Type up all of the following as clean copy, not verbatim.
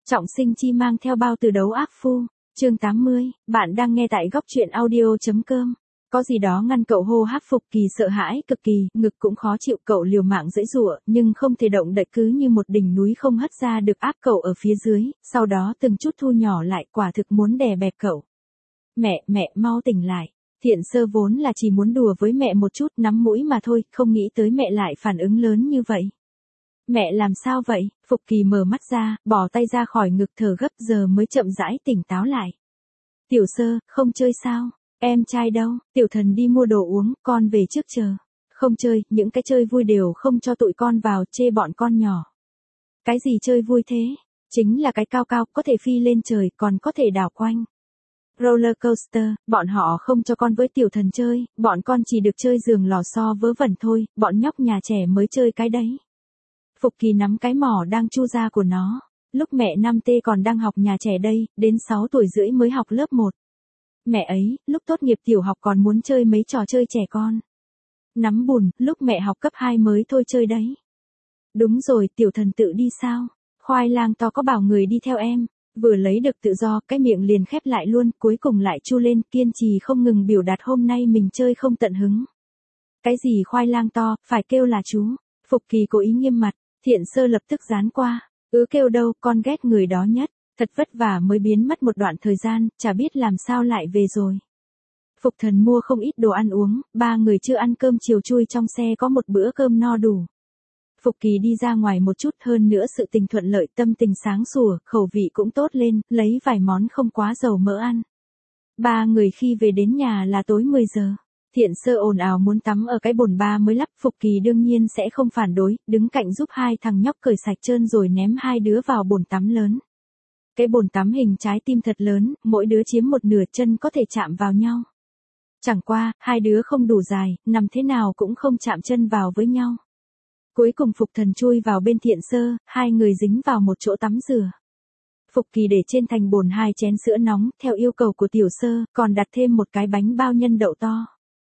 Trọng sinh chi mang theo bao từ đấu ác phu. Chương 80, bạn đang nghe tại góc truyện audio.com. Có gì đó ngăn cậu hô hấp. Phục Kỳ sợ hãi cực kỳ, ngực cũng khó chịu, cậu liều mạng giãy giụa, nhưng không thể động đậy, cứ như một đỉnh núi không hất ra được áp cậu ở phía dưới, sau đó từng chút thu nhỏ lại, quả thực muốn đè bẹp cậu. Mẹ, mau tỉnh lại. Thiện Sơ vốn là chỉ muốn đùa với mẹ một chút, nắm mũi mà thôi, không nghĩ tới mẹ lại phản ứng lớn như vậy. Mẹ làm sao vậy? Phục Kỳ mở mắt ra, bỏ tay ra khỏi ngực, thở gấp, giờ mới chậm rãi tỉnh táo lại. Tiểu Sơ, không chơi sao? Em trai đâu? Tiểu Thần đi mua đồ uống, con về trước chờ. Không chơi, những cái chơi vui đều không cho tụi con vào, chê bọn con nhỏ. Cái gì chơi vui thế? Chính là cái cao cao, có thể phi lên trời, còn có thể đảo quanh. Roller coaster, bọn họ không cho con với Tiểu Thần chơi, bọn con chỉ được chơi giường lò xo vớ vẩn thôi, bọn nhóc nhà trẻ mới chơi cái đấy. Phục Kỳ nắm cái mỏ đang chu ra của nó. Lúc mẹ 5T còn đang học nhà trẻ đây, đến 6 tuổi rưỡi mới học lớp 1. Mẹ ấy, lúc tốt nghiệp tiểu học còn muốn chơi mấy trò chơi trẻ con. Nắm bùn, lúc mẹ học cấp 2 mới thôi chơi đấy. Đúng rồi, Tiểu Thần tự đi sao? Khoai lang to có bảo người đi theo em. Vừa lấy được tự do, cái miệng liền khép lại luôn, cuối cùng lại chu lên, kiên trì không ngừng biểu đạt hôm nay mình chơi không tận hứng. Cái gì khoai lang to, phải kêu là chú. Phục Kỳ cố ý nghiêm mặt. Thiện Sơ lập tức dán qua. Kêu đâu, con ghét người đó nhất. Thật vất vả mới biến mất một đoạn thời gian, chả biết làm sao lại về rồi. Phục Thần mua không ít đồ ăn uống, 3 người chưa ăn cơm chiều, chui trong xe có một bữa cơm no đủ. Phục Kỳ đi ra ngoài một chút, hơn nữa sự tình thuận lợi, tâm tình sáng sủa, khẩu vị cũng tốt lên, lấy vài món không quá dầu mỡ ăn. 3 người khi về đến nhà là tối 10 giờ. Thiện Sơ ồn ào muốn tắm ở cái bồn ba mới lắp, Phục Kỳ đương nhiên sẽ không phản đối, đứng cạnh giúp hai thằng nhóc cởi sạch trơn rồi ném hai đứa vào bồn tắm lớn. Cái bồn tắm hình trái tim thật lớn, mỗi đứa chiếm một nửa, chân có thể chạm vào nhau. Chẳng qua, hai đứa không đủ dài, nằm thế nào cũng không chạm chân vào với nhau. Cuối cùng Phục Thần chui vào bên Thiện Sơ, hai người dính vào một chỗ tắm rửa. Phục Kỳ để trên thành bồn 2 chén sữa nóng, theo yêu cầu của Tiểu Sơ, còn đặt thêm một cái bánh bao nhân đậu to.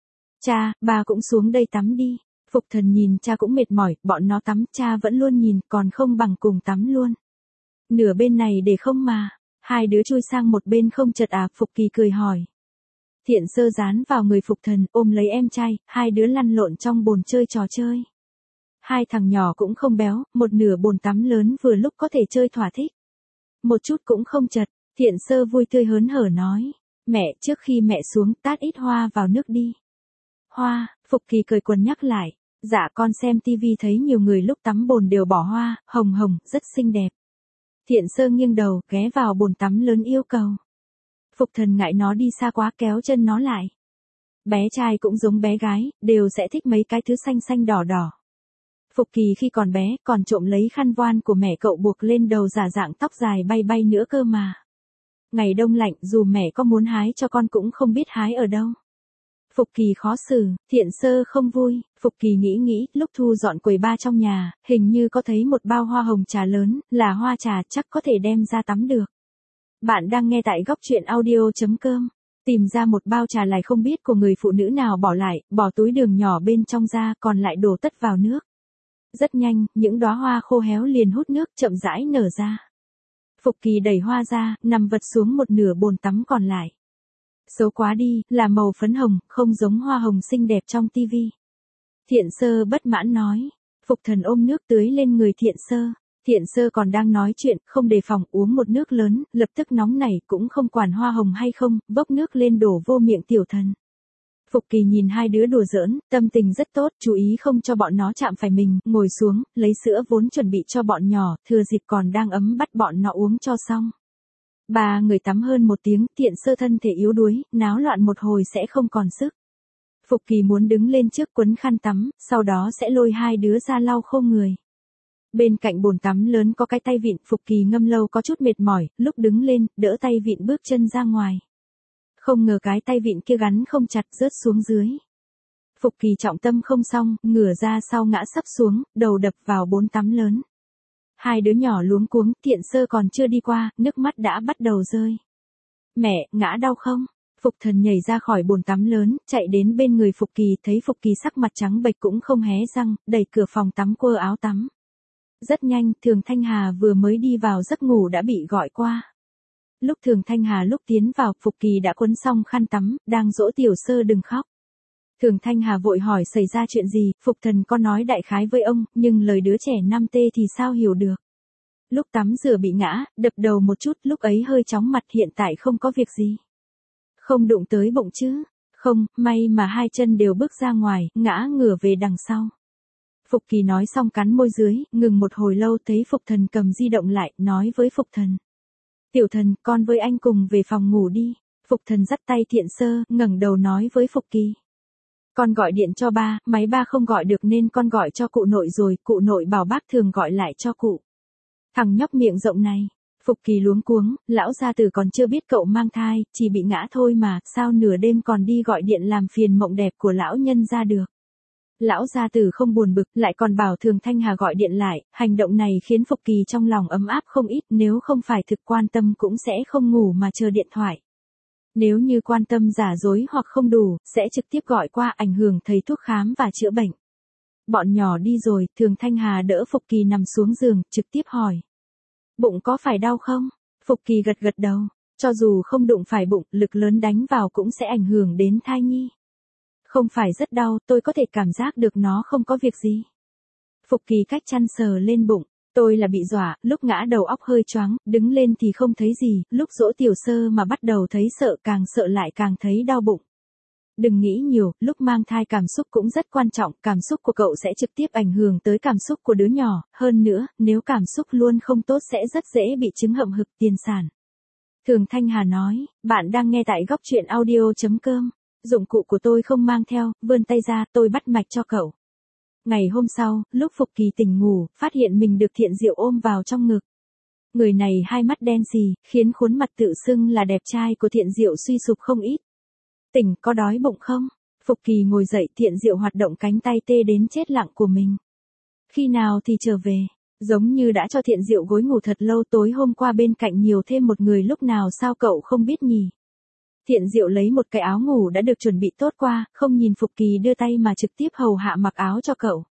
Cha, bà cũng xuống đây tắm đi. Phục Thần nhìn cha cũng mệt mỏi, bọn nó tắm, cha vẫn luôn nhìn, còn không bằng cùng tắm luôn. Nửa bên này để không mà. Hai đứa chui sang một bên không chật à? Phục Kỳ cười hỏi. Thiện Sơ dán vào người Phục Thần, ôm lấy em trai, hai đứa lăn lộn trong bồn chơi trò chơi. Hai thằng nhỏ cũng không béo, một nửa bồn tắm lớn vừa lúc có thể chơi thỏa thích. Một chút cũng không chật. Thiện Sơ vui tươi hớn hở nói. Mẹ, trước khi mẹ xuống, tát ít hoa vào nước đi. Hoa, Phục Kỳ cởi quần nhắc lại. Dạ, con xem tivi thấy nhiều người lúc tắm bồn đều bỏ hoa, hồng hồng, rất xinh đẹp. Thiện Sơ nghiêng đầu, ghé vào bồn tắm lớn yêu cầu. Phục Thần ngại nó đi xa quá, kéo chân nó lại. Bé trai cũng giống bé gái, đều sẽ thích mấy cái thứ xanh xanh đỏ đỏ. Phục Kỳ khi còn bé, còn trộm lấy khăn voan của mẹ cậu buộc lên đầu giả dạng tóc dài bay bay nữa cơ mà. Ngày đông lạnh, dù mẹ có muốn hái cho con cũng không biết hái ở đâu. Phục Kỳ khó xử, Thiện Sơ không vui. Phục Kỳ nghĩ, lúc thu dọn quầy bar trong nhà, hình như có thấy một bao hoa hồng trà lớn, là hoa trà, chắc có thể đem ra tắm được. Bạn đang nghe tại góc truyện audio.com. Tìm ra một bao trà lại không biết của người phụ nữ nào bỏ lại, bỏ túi đường nhỏ bên trong ra, còn lại đổ tất vào nước. Rất nhanh, những đóa hoa khô héo liền hút nước, chậm rãi nở ra. Phục Kỳ đẩy hoa ra, nằm vật xuống một nửa bồn tắm còn lại. Xấu quá đi, là màu phấn hồng, không giống hoa hồng xinh đẹp trong tivi. Thiện Sơ bất mãn nói. Phục Thần ôm nước tưới lên người Thiện Sơ. Thiện Sơ còn đang nói chuyện, không đề phòng, uống một nước lớn, lập tức nóng nảy, cũng không quản hoa hồng hay không, bốc nước lên đổ vô miệng Tiểu Thần. Phục Kỳ nhìn hai đứa đùa giỡn, tâm tình rất tốt, chú ý không cho bọn nó chạm phải mình, ngồi xuống, lấy sữa vốn chuẩn bị cho bọn nhỏ, thừa dịp còn đang ấm bắt bọn nó uống cho xong. 3 người tắm hơn 1 tiếng, Thiện Sơ thân thể yếu đuối, náo loạn một hồi sẽ không còn sức. Phục Kỳ muốn đứng lên trước quấn khăn tắm, sau đó sẽ lôi hai đứa ra lau khô người. Bên cạnh bồn tắm lớn có cái tay vịn, Phục Kỳ ngâm lâu có chút mệt mỏi, lúc đứng lên, đỡ tay vịn bước chân ra ngoài. Không ngờ cái tay vịn kia gắn không chặt, rớt xuống dưới. Phục Kỳ trọng tâm không xong, ngửa ra sau ngã sấp xuống, đầu đập vào bồn tắm lớn. Hai đứa nhỏ luống cuống, Thiện Sơ còn chưa đi qua, nước mắt đã bắt đầu rơi. Mẹ, ngã đau không? Phục Thần nhảy ra khỏi bồn tắm lớn, chạy đến bên người Phục Kỳ, thấy Phục Kỳ sắc mặt trắng bệch cũng không hé răng, đẩy cửa phòng tắm quơ áo tắm. Rất nhanh, Thường Thanh Hà vừa mới đi vào giấc ngủ đã bị gọi qua. Lúc Thường Thanh Hà lúc tiến vào, Phục Kỳ đã quấn xong khăn tắm, đang dỗ Tiểu Sơ đừng khóc. Thường Thanh Hà vội hỏi xảy ra chuyện gì, Phục Thần có nói đại khái với ông, nhưng lời đứa trẻ 5 tê thì sao hiểu được. Lúc tắm rửa bị ngã, đập đầu một chút, lúc ấy hơi chóng mặt, hiện tại không có việc gì. Không đụng tới bụng chứ? Không, may mà hai chân đều bước ra ngoài, ngã ngửa về đằng sau. Phục Kỳ nói xong cắn môi dưới, ngừng một hồi lâu thấy Phục Thần cầm di động lại, nói với Phục Thần. Tiểu Thần, con với anh cùng về phòng ngủ đi. Phục Thần dắt tay Thiện Sơ, ngẩng đầu nói với Phục Kỳ. Con gọi điện cho ba, máy ba không gọi được nên con gọi cho cụ nội rồi, cụ nội bảo bác Thường gọi lại cho cụ. Thằng nhóc miệng rộng này. Phục Kỳ luống cuống, lão gia tử còn chưa biết cậu mang thai, chỉ bị ngã thôi mà, sao nửa đêm còn đi gọi điện làm phiền mộng đẹp của lão nhân ra được. Lão gia tử không buồn bực, lại còn bảo Thường Thanh Hà gọi điện lại, hành động này khiến Phục Kỳ trong lòng ấm áp không ít, nếu không phải thực quan tâm cũng sẽ không ngủ mà chờ điện thoại. Nếu như quan tâm giả dối hoặc không đủ, sẽ trực tiếp gọi qua ảnh hưởng thầy thuốc khám và chữa bệnh. Bọn nhỏ đi rồi, Thường Thanh Hà đỡ Phục Kỳ nằm xuống giường, trực tiếp hỏi. Bụng có phải đau không? Phục Kỳ gật gật đầu, cho dù không đụng phải bụng, lực lớn đánh vào cũng sẽ ảnh hưởng đến thai nhi. Không phải rất đau, tôi có thể cảm giác được nó không có việc gì. Phục Kỳ cách chăn sờ lên bụng, tôi là bị dọa, lúc ngã đầu óc hơi choáng, đứng lên thì không thấy gì, lúc dỗ Tiểu Sơ mà bắt đầu thấy sợ, càng sợ lại càng thấy đau bụng. Đừng nghĩ nhiều, lúc mang thai cảm xúc cũng rất quan trọng, cảm xúc của cậu sẽ trực tiếp ảnh hưởng tới cảm xúc của đứa nhỏ, hơn nữa, nếu cảm xúc luôn không tốt sẽ rất dễ bị chứng hậm hực tiền sản. Thường Thanh Hà nói, bạn đang nghe tại góc truyện audio.com. Dụng cụ của tôi không mang theo, vươn tay ra, tôi bắt mạch cho cậu. Ngày hôm sau, lúc Phục Kỳ tỉnh ngủ, phát hiện mình được Thiện Diệu ôm vào trong ngực. Người này hai mắt đen xì, khiến khuôn mặt tự xưng là đẹp trai của Thiện Diệu suy sụp không ít. Tỉnh, có đói bụng không? Phục Kỳ ngồi dậy, Thiện Diệu hoạt động cánh tay tê đến chết lặng của mình. Khi nào thì trở về? Giống như đã cho Thiện Diệu gối ngủ thật lâu, tối hôm qua bên cạnh nhiều thêm một người, lúc nào sao cậu không biết nhỉ? Thiện Diệu lấy một cái áo ngủ đã được chuẩn bị tốt qua, không nhìn Phục Kỳ đưa tay mà trực tiếp hầu hạ mặc áo cho cậu.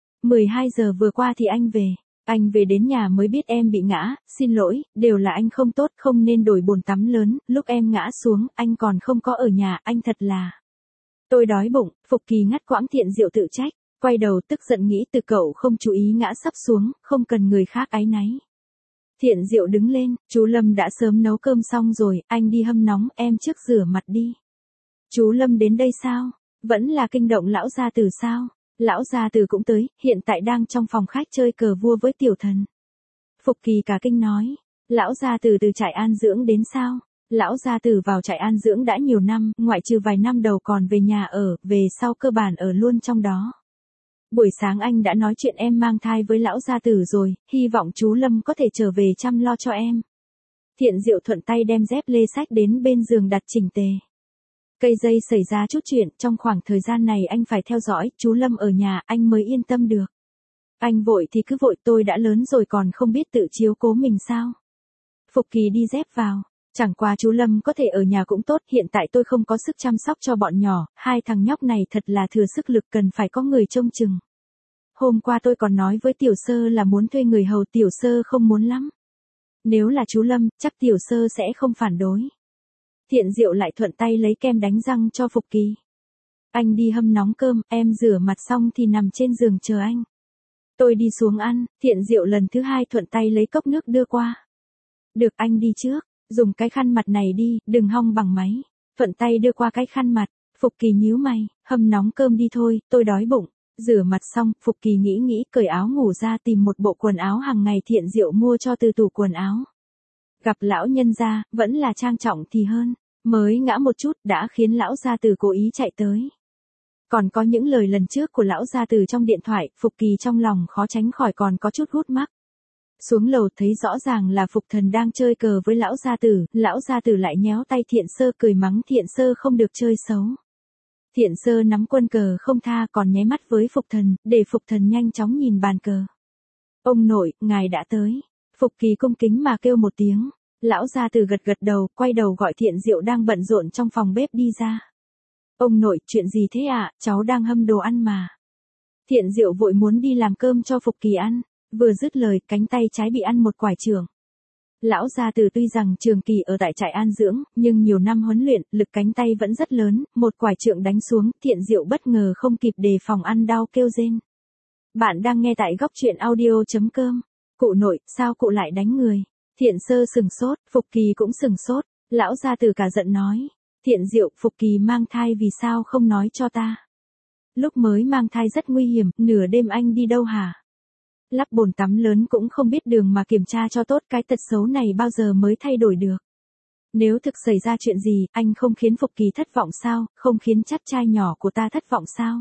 12 giờ vừa qua thì anh về. Anh về đến nhà mới biết em bị ngã, xin lỗi, đều là anh không tốt, không nên đổi bồn tắm lớn, lúc em ngã xuống, anh còn không có ở nhà, anh thật là. Tôi đói bụng, Phục Kỳ ngắt quãng Thiện Diệu tự trách, quay đầu tức giận nghĩ từ cậu không chú ý ngã sắp xuống, không cần người khác áy náy. Thiện Diệu đứng lên, chú Lâm đã sớm nấu cơm xong rồi, anh đi hâm nóng, em trước rửa mặt đi. Chú Lâm đến đây sao? Vẫn là kinh động lão gia tử sao? Lão gia tử cũng tới, hiện tại đang trong phòng khách chơi cờ vua với Tiểu Thần. Phục Kỳ cả kinh nói, lão gia tử từ trại an dưỡng đến sao? Lão gia tử vào trại an dưỡng đã nhiều năm, ngoại trừ vài năm đầu còn về nhà ở, về sau cơ bản ở luôn trong đó. Buổi sáng anh đã nói chuyện em mang thai với lão gia tử rồi, hy vọng chú Lâm có thể trở về chăm lo cho em. Thiện Diệu thuận tay đem dép lê sách đến bên giường đặt chỉnh tề. Cây dây xảy ra chút chuyện, trong khoảng thời gian này anh phải theo dõi, chú Lâm ở nhà, anh mới yên tâm được. Anh vội thì cứ vội, tôi đã lớn rồi còn không biết tự chiếu cố mình sao. Phục Kỳ đi dép vào, chẳng qua chú Lâm có thể ở nhà cũng tốt, hiện tại tôi không có sức chăm sóc cho bọn nhỏ, hai thằng nhóc này thật là thừa sức lực, cần phải có người trông chừng. Hôm qua tôi còn nói với Tiểu Sơ là muốn thuê người hầu, Tiểu Sơ không muốn lắm. Nếu là chú Lâm, chắc Tiểu Sơ sẽ không phản đối. Thiện Diệu lại thuận tay lấy kem đánh răng cho Phục Kỳ. Anh đi hâm nóng cơm, em rửa mặt xong thì nằm trên giường chờ anh. Tôi đi xuống ăn, Thiện Diệu lần thứ hai thuận tay lấy cốc nước đưa qua. Được, anh đi trước, dùng cái khăn mặt này đi, đừng hong bằng máy. Thuận tay đưa qua cái khăn mặt, Phục Kỳ nhíu mày, hâm nóng cơm đi thôi, tôi đói bụng. Rửa mặt xong, Phục Kỳ nghĩ, cởi áo ngủ ra tìm một bộ quần áo hàng ngày Thiện Diệu mua cho từ tủ quần áo. Gặp lão nhân gia, vẫn là trang trọng thì hơn, mới ngã một chút đã khiến lão gia tử cố ý chạy tới. Còn có những lời lần trước của lão gia tử trong điện thoại, Phục Kỳ trong lòng khó tránh khỏi còn có chút hút mắc. Xuống lầu thấy rõ ràng là Phục Thần đang chơi cờ với lão gia tử lại nhéo tay Thiện Sơ cười mắng Thiện Sơ không được chơi xấu. Thiện Sơ nắm quân cờ không tha còn nháy mắt với Phục Thần, để Phục Thần nhanh chóng nhìn bàn cờ. Ông nội, ngài đã tới. Phục Kỳ cung kính mà kêu một tiếng. Lão gia tử gật gật đầu, quay đầu gọi Thiện Diệu đang bận rộn trong phòng bếp đi ra. Ông nội, chuyện gì thế ạ, cháu đang hâm đồ ăn mà. Thiện Diệu vội muốn đi làm cơm cho Phục Kỳ ăn. Vừa dứt lời, cánh tay trái bị ăn một quải chưởng. Lão gia tử tuy rằng trường kỳ ở tại trại an dưỡng, nhưng nhiều năm huấn luyện, lực cánh tay vẫn rất lớn, một quải chưởng đánh xuống, Thiện Diệu bất ngờ không kịp đề phòng ăn đau kêu rên. Bạn đang nghe tại góc truyện audio.com. Cụ nội, sao cụ lại đánh người? Thiện Sơ sừng sốt, Phục Kỳ cũng sừng sốt. Lão gia tử cả giận nói. Thiện Diệu, Phục Kỳ mang thai vì sao không nói cho ta? Lúc mới mang thai rất nguy hiểm, nửa đêm anh đi đâu hả? Lắp bồn tắm lớn cũng không biết đường mà kiểm tra cho tốt, cái tật xấu này bao giờ mới thay đổi được. Nếu thực xảy ra chuyện gì, anh không khiến Phục Kỳ thất vọng sao, không khiến chắt trai nhỏ của ta thất vọng sao?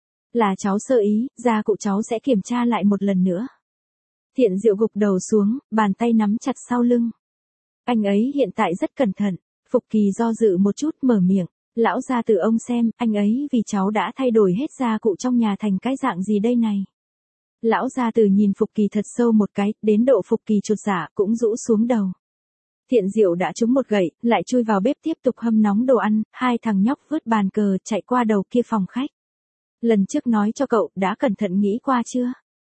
Là cháu sơ ý, gia cụ cháu sẽ kiểm tra lại một lần nữa. Thiện Diệu gục đầu xuống, bàn tay nắm chặt sau lưng. Anh ấy hiện tại rất cẩn thận. Phục Kỳ do dự một chút mở miệng. Lão gia tử ông xem, anh ấy vì cháu đã thay đổi hết gia cụ trong nhà thành cái dạng gì đây này. Lão gia tử nhìn Phục Kỳ thật sâu một cái, đến độ Phục Kỳ chột dạ cũng rũ xuống đầu. Thiện Diệu đã trúng một gậy, lại chui vào bếp tiếp tục hâm nóng đồ ăn, hai thằng nhóc vứt bàn cờ chạy qua đầu kia phòng khách. Lần trước nói cho cậu, đã cẩn thận nghĩ qua chưa?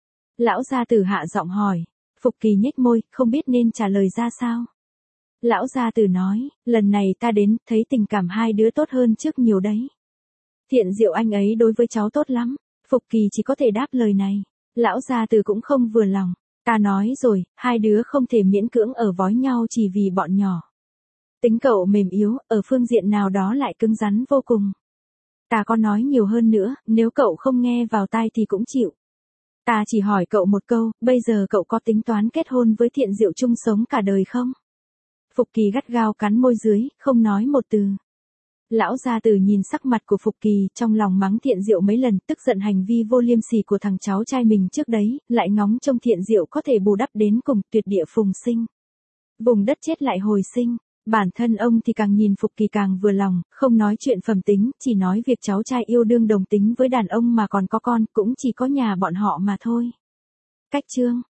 Lão gia tử hạ giọng hỏi. Phục Kỳ nhếch môi, không biết nên trả lời ra sao. Lão gia tử nói, lần này ta đến, thấy tình cảm hai đứa tốt hơn trước nhiều đấy. Thiện Diệu anh ấy đối với cháu tốt lắm. Phục Kỳ chỉ có thể đáp lời này. Lão gia tử cũng không vừa lòng. Ta nói rồi, hai đứa không thể miễn cưỡng ở vói nhau chỉ vì bọn nhỏ. Tính cậu mềm yếu, ở phương diện nào đó lại cứng rắn vô cùng. Ta có nói nhiều hơn nữa, nếu cậu không nghe vào tai thì cũng chịu. Ta chỉ hỏi cậu một câu, bây giờ cậu có tính toán kết hôn với Thiện Diệu chung sống cả đời không? Phục Kỳ gắt gao cắn môi dưới, không nói một từ. Lão gia tử nhìn sắc mặt của Phục Kỳ, trong lòng mắng Thiện Diệu mấy lần, tức giận hành vi vô liêm sỉ của thằng cháu trai mình trước đấy, lại ngóng trông Thiện Diệu có thể bù đắp đến cùng, tuyệt địa phùng sinh. Vùng đất chết lại hồi sinh. Bản thân ông thì càng nhìn Phục Kỳ càng vừa lòng, không nói chuyện phẩm tính, chỉ nói việc cháu trai yêu đương đồng tính với đàn ông mà còn có con, cũng chỉ có nhà bọn họ mà thôi. Cách chương